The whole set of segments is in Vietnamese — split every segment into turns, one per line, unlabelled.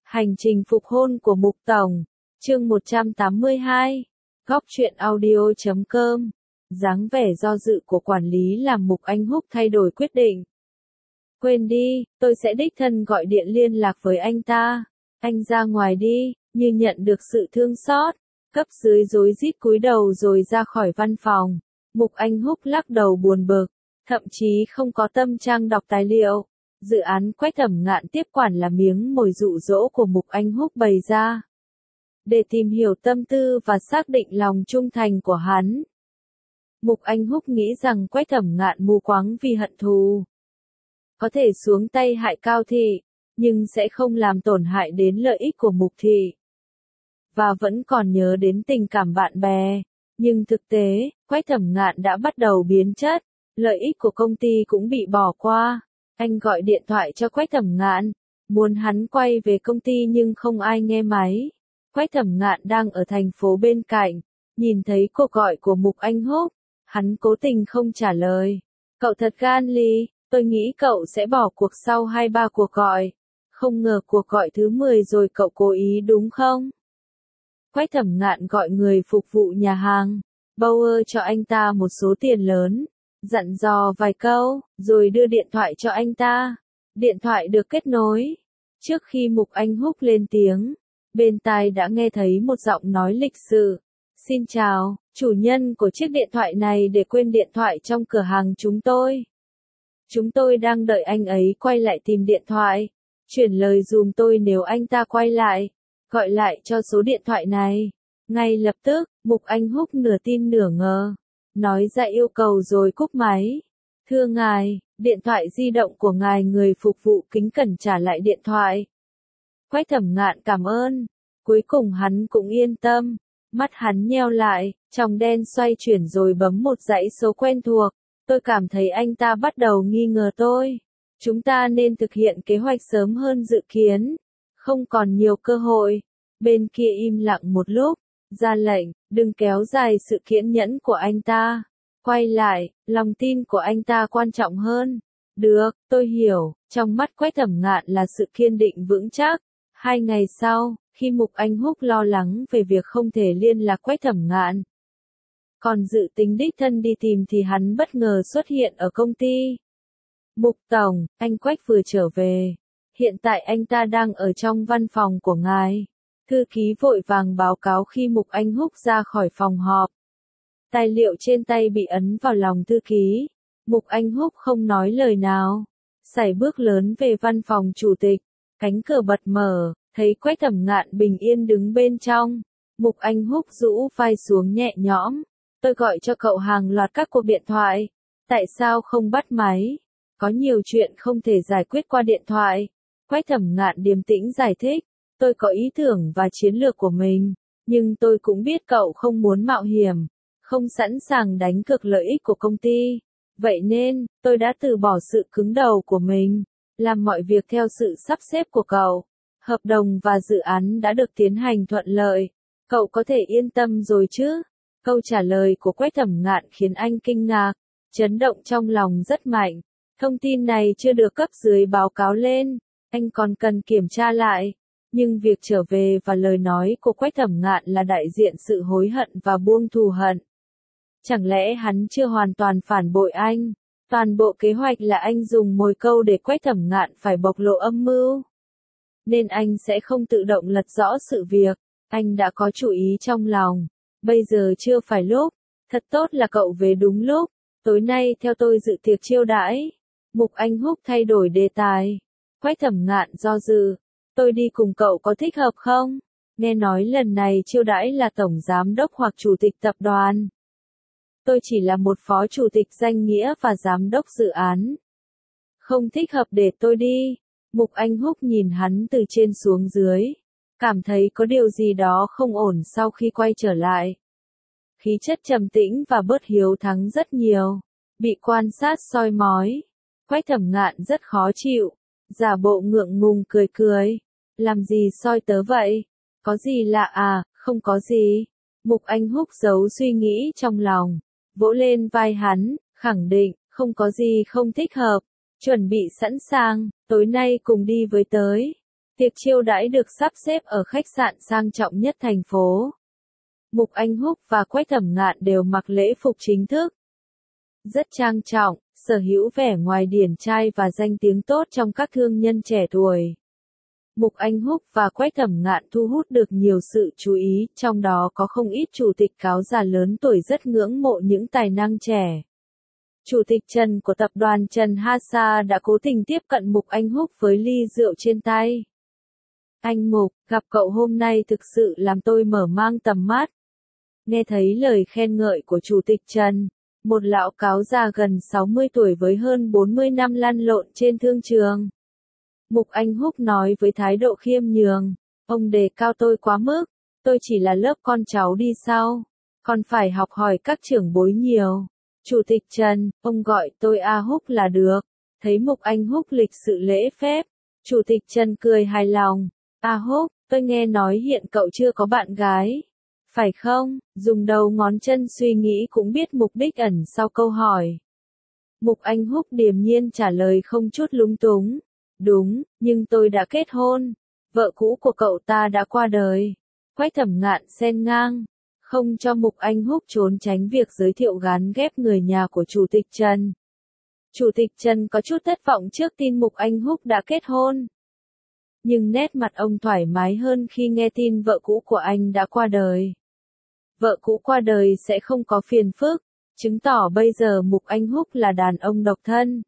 Hành trình phục hôn của Mục Tổng, chương 182, góc truyện audio.com. Dáng vẻ do dự của quản lý làm Mục Anh Húc thay đổi quyết định. Quên đi, tôi sẽ đích thân gọi điện liên lạc với anh ta. Anh ra ngoài đi, như nhận được sự thương xót. Cấp dưới rối rít cúi đầu rồi ra khỏi văn phòng. Mục Anh Húc lắc đầu buồn bực, thậm chí không có tâm trạng đọc tài liệu. Dự án Quách Thẩm Ngạn tiếp quản là miếng mồi dụ dỗ của Mục Anh Húc bày ra. Để tìm hiểu tâm tư và xác định lòng trung thành của hắn. Mục Anh Húc nghĩ rằng Quách Thẩm Ngạn mù quáng vì hận thù. Có thể xuống tay hại Cao Thị, nhưng sẽ không làm tổn hại đến lợi ích của Mục Thị. Và vẫn còn nhớ đến tình cảm bạn bè. Nhưng thực tế, Quách Thẩm Ngạn đã bắt đầu biến chất, lợi ích của công ty cũng bị bỏ qua. Anh gọi điện thoại cho Quách Thẩm Ngạn, muốn hắn quay về công ty nhưng không ai nghe máy. Quách Thẩm Ngạn đang ở thành phố bên cạnh, nhìn thấy cuộc gọi của Mục Anh Húc, hắn cố tình không trả lời. Cậu thật gan lì, tôi nghĩ cậu sẽ bỏ cuộc sau 2-3 cuộc gọi. Không ngờ cuộc gọi thứ 10 rồi cậu cố ý đúng không? Quách Thẩm Ngạn gọi người phục vụ nhà hàng, Bauer cho anh ta một số tiền lớn, dặn dò vài câu, rồi đưa điện thoại cho anh ta. Điện thoại được kết nối. Trước khi Mục Anh Húc lên tiếng, bên tai đã nghe thấy một giọng nói lịch sự. Xin chào, chủ nhân của chiếc điện thoại này để quên điện thoại trong cửa hàng chúng tôi. Chúng tôi đang đợi anh ấy quay lại tìm điện thoại. Chuyển lời dùm tôi nếu anh ta quay lại. Gọi lại cho số điện thoại này. Ngay lập tức, Mục Anh Húc nửa tin nửa ngờ. Nói ra yêu cầu rồi cúp máy. Thưa ngài, điện thoại di động của ngài, người phục vụ kính cẩn trả lại điện thoại. Quách Thẩm Ngạn cảm ơn. Cuối cùng hắn cũng yên tâm. Mắt hắn nheo lại, tròng đen xoay chuyển rồi bấm một dãy số quen thuộc. Tôi cảm thấy anh ta bắt đầu nghi ngờ tôi. Chúng ta nên thực hiện kế hoạch sớm hơn dự kiến. Không còn nhiều cơ hội. Bên kia im lặng một lúc, ra lệnh, đừng kéo dài sự kiên nhẫn của anh ta. Quay lại, lòng tin của anh ta quan trọng hơn. Được, tôi hiểu, trong mắt Quách Thẩm Ngạn là sự kiên định vững chắc. 2 ngày sau, khi Mục Anh Húc lo lắng về việc không thể liên lạc Quách Thẩm Ngạn, còn dự tính đích thân đi tìm thì hắn bất ngờ xuất hiện ở công ty. Mục Tổng, anh Quách vừa trở về. Hiện tại anh ta đang ở trong văn phòng của ngài. Thư ký vội vàng báo cáo khi Mục Anh Húc ra khỏi phòng họp. Tài liệu trên tay bị ấn vào lòng thư ký. Mục Anh Húc không nói lời nào. Sải bước lớn về văn phòng chủ tịch. Cánh cửa bật mở, thấy Quách Thẩm Ngạn bình yên đứng bên trong. Mục Anh Húc rũ vai xuống nhẹ nhõm. Tôi gọi cho cậu hàng loạt các cuộc điện thoại. Tại sao không bắt máy? Có nhiều chuyện không thể giải quyết qua điện thoại. Quách Thẩm Ngạn điềm tĩnh giải thích. Tôi có ý tưởng và chiến lược của mình. Nhưng tôi cũng biết cậu không muốn mạo hiểm. Không sẵn sàng đánh cược lợi ích của công ty. Vậy nên, tôi đã từ bỏ sự cứng đầu của mình. Làm mọi việc theo sự sắp xếp của cậu. Hợp đồng và dự án đã được tiến hành thuận lợi. Cậu có thể yên tâm rồi chứ? Câu trả lời của Quách Thẩm Ngạn khiến anh kinh ngạc. Chấn động trong lòng rất mạnh. Thông tin này chưa được cấp dưới báo cáo lên. Anh còn cần kiểm tra lại. Nhưng việc trở về và lời nói của Quách Thẩm Ngạn là đại diện sự hối hận và buông thù hận. Chẳng lẽ hắn chưa hoàn toàn phản bội anh? Toàn bộ kế hoạch là anh dùng mồi câu để Quách Thẩm Ngạn phải bộc lộ âm mưu. Nên anh sẽ không tự động lật rõ sự việc. Anh đã có chủ ý trong lòng. Bây giờ chưa phải lúc. Thật tốt là cậu về đúng lúc. Tối nay theo tôi dự tiệc chiêu đãi. Mục Anh Húc thay đổi đề tài. Quách Thẩm Ngạn do dự. Tôi đi cùng cậu có thích hợp không? Nghe nói lần này chiêu đãi là tổng giám đốc hoặc chủ tịch tập đoàn. Tôi chỉ là một phó chủ tịch danh nghĩa và giám đốc dự án. Không thích hợp để tôi đi. Mục Anh Húc nhìn hắn từ trên xuống dưới. Cảm thấy có điều gì đó không ổn sau khi quay trở lại. Khí chất trầm tĩnh và bớt hiếu thắng rất nhiều. Bị quan sát soi mói. Quách Thẩm Ngạn rất khó chịu. Giả bộ ngượng ngùng cười cười. Làm gì soi tớ vậy? Có gì lạ à? Không có gì. Mục Anh Húc giấu suy nghĩ trong lòng. Vỗ lên vai hắn, khẳng định, không có gì không thích hợp. Chuẩn bị sẵn sàng, tối nay cùng đi với tới. Tiệc chiêu đãi được sắp xếp ở khách sạn sang trọng nhất thành phố. Mục Anh Húc và Quách Thẩm Ngạn đều mặc lễ phục chính thức. Rất trang trọng, sở hữu vẻ ngoài điển trai và danh tiếng tốt trong các thương nhân trẻ tuổi. Mục Anh Húc và Quách Thẩm Ngạn thu hút được nhiều sự chú ý, trong đó có không ít chủ tịch cáo già lớn tuổi rất ngưỡng mộ những tài năng trẻ. Chủ tịch Trần của tập đoàn Trần Hasa đã cố tình tiếp cận Mục Anh Húc với ly rượu trên tay. Anh Mục, gặp cậu hôm nay thực sự làm tôi mở mang tầm mắt. Nghe thấy lời khen ngợi của Chủ tịch Trần, một lão cáo già gần 60 tuổi với hơn 40 năm lăn lộn trên thương trường. Mục Anh Húc nói với thái độ khiêm nhường, ông đề cao tôi quá mức, tôi chỉ là lớp con cháu đi sau, còn phải học hỏi các trưởng bối nhiều. Chủ tịch Trần, ông gọi tôi A Húc là được. Thấy Mục Anh Húc lịch sự lễ phép, Chủ tịch Trần cười hài lòng. A Húc, tôi nghe nói hiện cậu chưa có bạn gái. Phải không? Dùng đầu ngón chân suy nghĩ cũng biết mục đích ẩn sau câu hỏi. Mục Anh Húc điềm nhiên trả lời không chút lúng túng. Đúng, nhưng tôi đã kết hôn. Vợ cũ của cậu ta đã qua đời. Quách Thẩm Ngạn xen ngang. Không cho Mục Anh Húc trốn tránh việc giới thiệu gán ghép người nhà của Chủ tịch Trần. Chủ tịch Trần có chút thất vọng trước tin Mục Anh Húc đã kết hôn. Nhưng nét mặt ông thoải mái hơn khi nghe tin vợ cũ của anh đã qua đời. Vợ cũ qua đời sẽ không có phiền phức, chứng tỏ bây giờ Mục Anh Húc là đàn ông độc thân.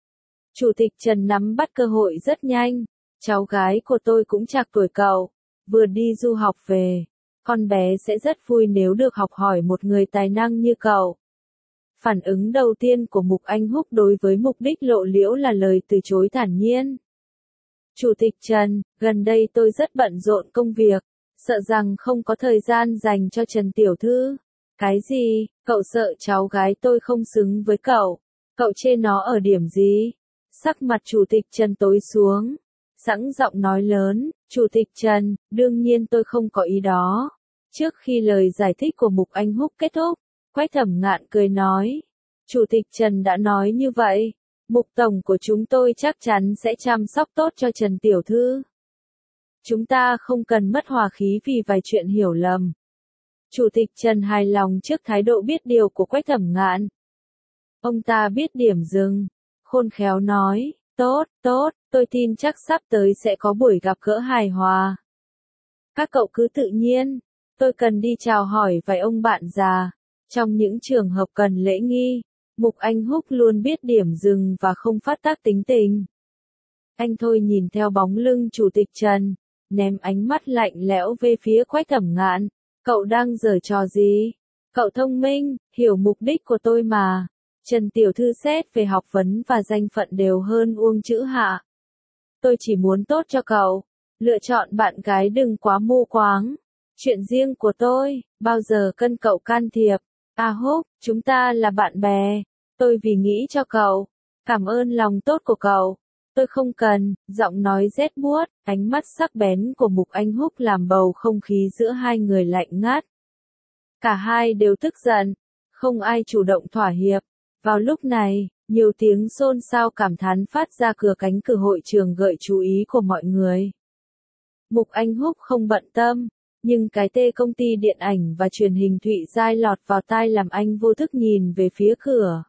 Chủ tịch Trần nắm bắt cơ hội rất nhanh, cháu gái của tôi cũng trạc tuổi cậu, vừa đi du học về, con bé sẽ rất vui nếu được học hỏi một người tài năng như cậu. Phản ứng đầu tiên của Mục Anh Húc đối với mục đích lộ liễu là lời từ chối thản nhiên. Chủ tịch Trần, gần đây tôi rất bận rộn công việc, sợ rằng không có thời gian dành cho Trần Tiểu Thư. Cái gì, cậu sợ cháu gái tôi không xứng với cậu? Cậu chê nó ở điểm gì? Sắc mặt Chủ tịch Trần tối xuống, sẵn giọng nói lớn, Chủ tịch Trần, đương nhiên tôi không có ý đó. Trước khi lời giải thích của Mục Anh Húc kết thúc, Quách Thẩm Ngạn cười nói, Chủ tịch Trần đã nói như vậy, Mục Tổng của chúng tôi chắc chắn sẽ chăm sóc tốt cho Trần Tiểu Thư. Chúng ta không cần mất hòa khí vì vài chuyện hiểu lầm. Chủ tịch Trần hài lòng trước thái độ biết điều của Quách Thẩm Ngạn. Ông ta biết điểm dừng, khôn khéo nói, tốt, tôi tin chắc sắp tới sẽ có buổi gặp gỡ hài hòa. Các cậu cứ tự nhiên, tôi cần đi chào hỏi vài ông bạn già. Trong những trường hợp cần lễ nghi, Mục Anh Húc luôn biết điểm dừng và không phát tác tính tình. Anh thôi nhìn theo bóng lưng Chủ tịch Trần, ném ánh mắt lạnh lẽo về phía Quách Thẩm Ngạn. Cậu đang giở trò gì? Cậu thông minh, hiểu mục đích của tôi mà. Trần Tiểu Thư xét về học vấn và danh phận đều hơn Uông Chữ Hạ. Tôi chỉ muốn tốt cho cậu. Lựa chọn bạn gái đừng quá mù quáng. Chuyện riêng của tôi, bao giờ cần cậu can thiệp. A Húc, chúng ta là bạn bè. Tôi vì nghĩ cho cậu. Cảm ơn lòng tốt của cậu. Tôi không cần, giọng nói rét buốt, ánh mắt sắc bén của Mục Anh Húc làm bầu không khí giữa hai người lạnh ngắt. Cả hai đều tức giận, không ai chủ động thỏa hiệp. Vào lúc này, nhiều tiếng xôn xao cảm thán phát ra cửa cánh cửa hội trường gợi chú ý của mọi người. Mục Anh Húc không bận tâm, nhưng cái tên công ty điện ảnh và truyền hình Thụy Giai lọt vào tai làm anh vô thức nhìn về phía cửa.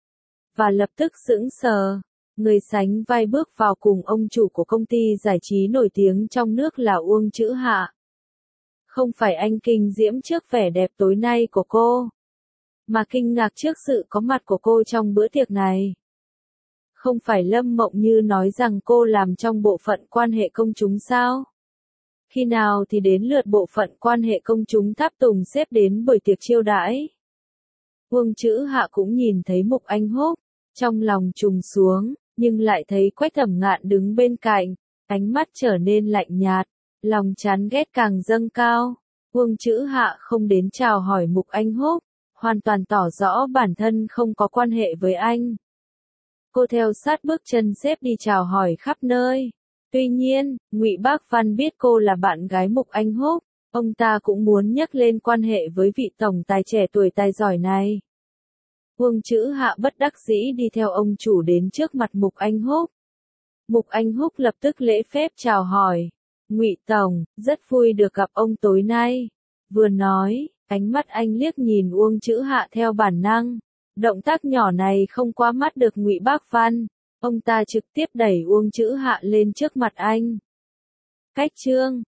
Và lập tức sững sờ. Người sánh vai bước vào cùng ông chủ của công ty giải trí nổi tiếng trong nước là Uông Chữ Hạ. Không phải anh kinh diễm trước vẻ đẹp tối nay của cô, mà kinh ngạc trước sự có mặt của cô trong bữa tiệc này. Không phải Lâm Mộng Như nói rằng cô làm trong bộ phận quan hệ công chúng sao? Khi nào thì đến lượt bộ phận quan hệ công chúng tháp tùng xếp đến buổi tiệc chiêu đãi? Uông Chữ Hạ cũng nhìn thấy Mục Anh Húc, trong lòng trùng xuống, nhưng lại thấy Quách Thẩm Ngạn đứng bên cạnh, ánh mắt trở nên lạnh nhạt, lòng chán ghét càng dâng cao. Uông Chữ Hạ không đến chào hỏi Mục Anh Húc, hoàn toàn tỏ rõ bản thân không có quan hệ với anh. Cô theo sát bước chân xếp đi chào hỏi khắp nơi. Tuy nhiên, Ngụy Bác Văn biết cô là bạn gái Mục Anh Húc, ông ta cũng muốn nhắc lên quan hệ với vị tổng tài trẻ tuổi tài giỏi này. Uông Chữ Hạ bất đắc dĩ đi theo ông chủ đến trước mặt Mục Anh Húc. Mục Anh Húc lập tức lễ phép chào hỏi. Ngụy Tổng, rất vui được gặp ông tối nay. Vừa nói, ánh mắt anh liếc nhìn Uông Chữ Hạ theo bản năng. Động tác nhỏ này không qua mắt được Ngụy Bác Văn. Ông ta trực tiếp đẩy Uông Chữ Hạ lên trước mặt anh. Cách chương